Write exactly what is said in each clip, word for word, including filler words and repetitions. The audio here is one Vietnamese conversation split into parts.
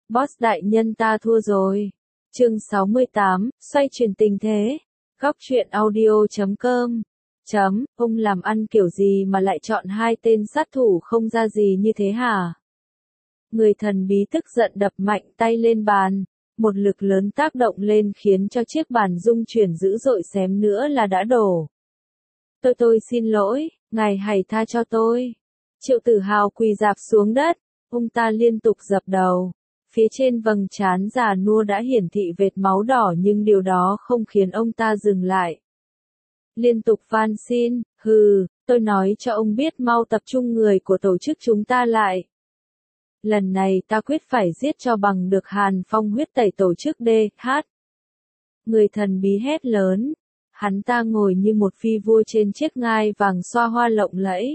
Boss đại nhân ta thua rồi. Chương sáu mươi tám, xoay chuyển tình thế. Góc truyện audio chấm com. Chấm, ông làm ăn kiểu gì mà lại chọn hai tên sát thủ không ra gì như thế hả? Người thần bí tức giận đập mạnh tay lên bàn. Một lực lớn tác động lên khiến cho chiếc bàn rung chuyển dữ dội, xém nữa là đã đổ. Tôi tôi xin lỗi, ngài hãy tha cho tôi. Triệu Tử Hào quỳ rạp xuống đất, ông ta liên tục dập đầu. Phía trên vầng trán già nua đã hiển thị vệt máu đỏ, nhưng điều đó không khiến ông ta dừng lại. Liên tục van xin, hừ, tôi nói cho ông biết mau tập trung người của tổ chức chúng ta lại. Lần này ta quyết phải giết cho bằng được Hàn Phong, huyết tẩy tổ chức đê hát. Người thần bí hét lớn. Hắn ta ngồi như một phi vua trên chiếc ngai vàng xoa hoa lộng lẫy.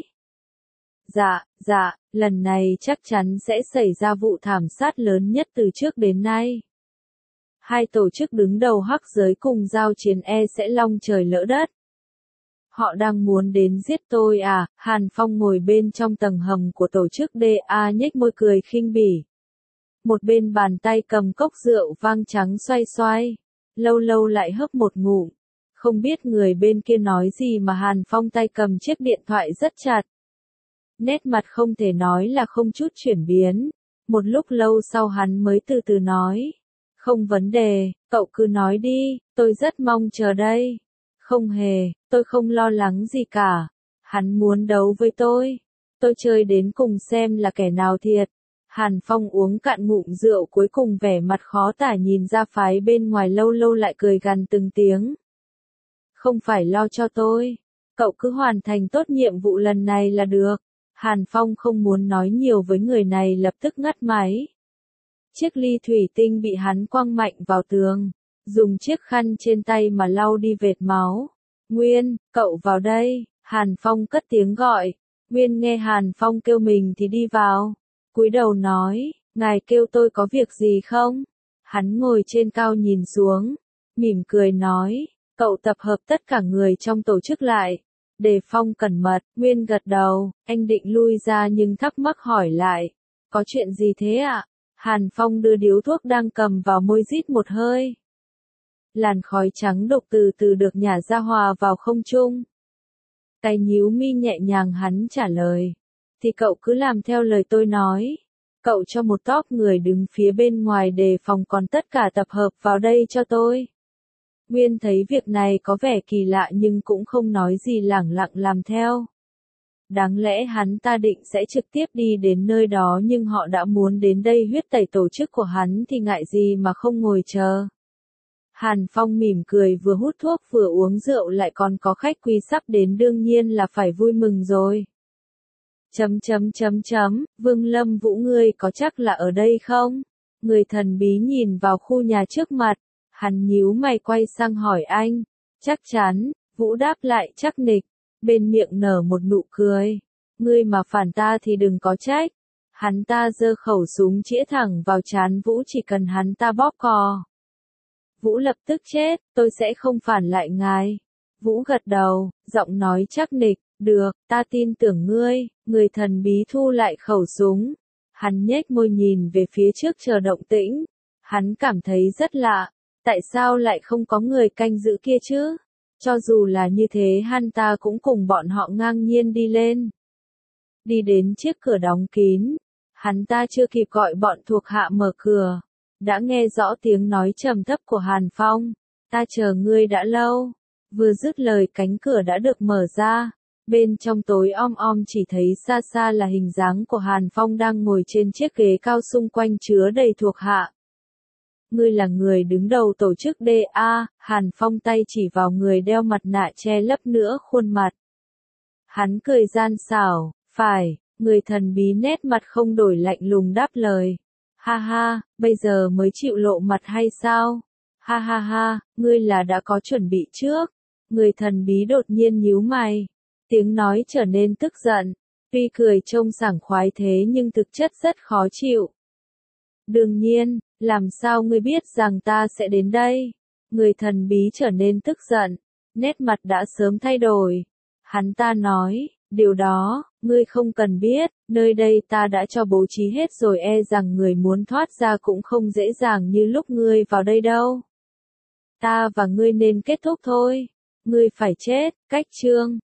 Dạ, dạ, lần này chắc chắn sẽ xảy ra vụ thảm sát lớn nhất từ trước đến nay. Hai tổ chức đứng đầu hắc giới cùng giao chiến e sẽ long trời lỡ đất. Họ đang muốn đến giết tôi à? Hàn Phong ngồi bên trong tầng hầm của tổ chức đê a nhếch môi cười khinh bỉ. Một bên bàn tay cầm cốc rượu vang trắng xoay xoay, lâu lâu lại hớp một ngụm. Không biết người bên kia nói gì mà Hàn Phong tay cầm chiếc điện thoại rất chặt. Nét mặt không thể nói là không chút chuyển biến. Một lúc lâu sau hắn mới từ từ nói. Không vấn đề, cậu cứ nói đi, tôi rất mong chờ đây. Không hề, tôi không lo lắng gì cả. Hắn muốn đấu với tôi. Tôi chơi đến cùng xem là kẻ nào thiệt. Hàn Phong uống cạn ngụm rượu cuối cùng, vẻ mặt khó tả nhìn ra phái bên ngoài, lâu lâu lại cười gằn từng tiếng. Không phải lo cho tôi. Cậu cứ hoàn thành tốt nhiệm vụ lần này là được. Hàn Phong không muốn nói nhiều với người này, lập tức ngắt máy. Chiếc ly thủy tinh bị hắn quăng mạnh vào tường. Dùng chiếc khăn trên tay mà lau đi vệt máu. Nguyên, cậu vào đây. Hàn Phong cất tiếng gọi. Nguyên nghe Hàn Phong kêu mình thì đi vào. Cúi đầu nói, ngài kêu tôi có việc gì không? Hắn ngồi trên cao nhìn xuống. Mỉm cười nói, cậu tập hợp tất cả người trong tổ chức lại. Đề phòng cẩn mật. Nguyên gật đầu, anh định lui ra nhưng thắc mắc hỏi lại. Có chuyện gì thế ạ? Hàn Phong đưa điếu thuốc đang cầm vào môi rít một hơi. Làn khói trắng đục từ từ được nhả ra hòa vào không trung. Cái nhíu mi nhẹ nhàng hắn trả lời. Thì cậu cứ làm theo lời tôi nói. Cậu cho một tốp người đứng phía bên ngoài đề phòng, còn tất cả tập hợp vào đây cho tôi. Nguyên thấy việc này có vẻ kỳ lạ nhưng cũng không nói gì, lẳng lặng làm theo. Đáng lẽ hắn ta định sẽ trực tiếp đi đến nơi đó, nhưng họ đã muốn đến đây huyết tẩy tổ chức của hắn thì ngại gì mà không ngồi chờ. Hàn Phong mỉm cười, vừa hút thuốc vừa uống rượu, lại còn có khách quý sắp đến, đương nhiên là phải vui mừng rồi. Chấm chấm chấm chấm, Vương Lâm Vũ, ngươi có chắc là ở đây không? Người thần bí nhìn vào khu nhà trước mặt, hắn nhíu mày quay sang hỏi anh. Chắc chắn, Vũ đáp lại chắc nịch, bên miệng nở một nụ cười. Ngươi mà phản ta thì đừng có trách. Hắn ta giơ khẩu súng chĩa thẳng vào trán Vũ, chỉ cần hắn ta bóp cò. Vũ lập tức chết, tôi sẽ không phản lại ngài. Vũ gật đầu, giọng nói chắc nịch, được, ta tin tưởng ngươi. Người thần bí thu lại khẩu súng. Hắn nhếch môi nhìn về phía trước chờ động tĩnh. Hắn cảm thấy rất lạ, tại sao lại không có người canh giữ kia chứ? Cho dù là như thế, hắn ta cũng cùng bọn họ ngang nhiên đi lên. Đi đến chiếc cửa đóng kín, hắn ta chưa kịp gọi bọn thuộc hạ mở cửa, đã nghe rõ tiếng nói trầm thấp của Hàn Phong. Ta chờ ngươi đã lâu. Vừa dứt lời, cánh cửa đã được mở ra. Bên trong tối om om chỉ thấy xa xa là hình dáng của Hàn Phong đang ngồi trên chiếc ghế cao, xung quanh chứa đầy thuộc hạ. Ngươi là người đứng đầu tổ chức đê a, Hàn Phong tay chỉ vào người đeo mặt nạ che lấp nửa khuôn mặt. Hắn cười gian xảo, phải, người thần bí nét mặt không đổi lạnh lùng đáp lời. Ha ha, bây giờ mới chịu lộ mặt hay sao? Ha ha ha, ngươi là đã có chuẩn bị trước. Người thần bí đột nhiên nhíu mày. Tiếng nói trở nên tức giận. Tuy cười trông sảng khoái thế nhưng thực chất rất khó chịu. Đương nhiên, làm sao ngươi biết rằng ta sẽ đến đây? Người thần bí trở nên tức giận. Nét mặt đã sớm thay đổi. Hắn ta nói, Điều đó, ngươi không cần biết, nơi đây ta đã cho bố trí hết rồi, e rằng người muốn thoát ra cũng không dễ dàng như lúc ngươi vào đây đâu. Ta và ngươi nên kết thúc thôi. Ngươi phải chết, cách chương.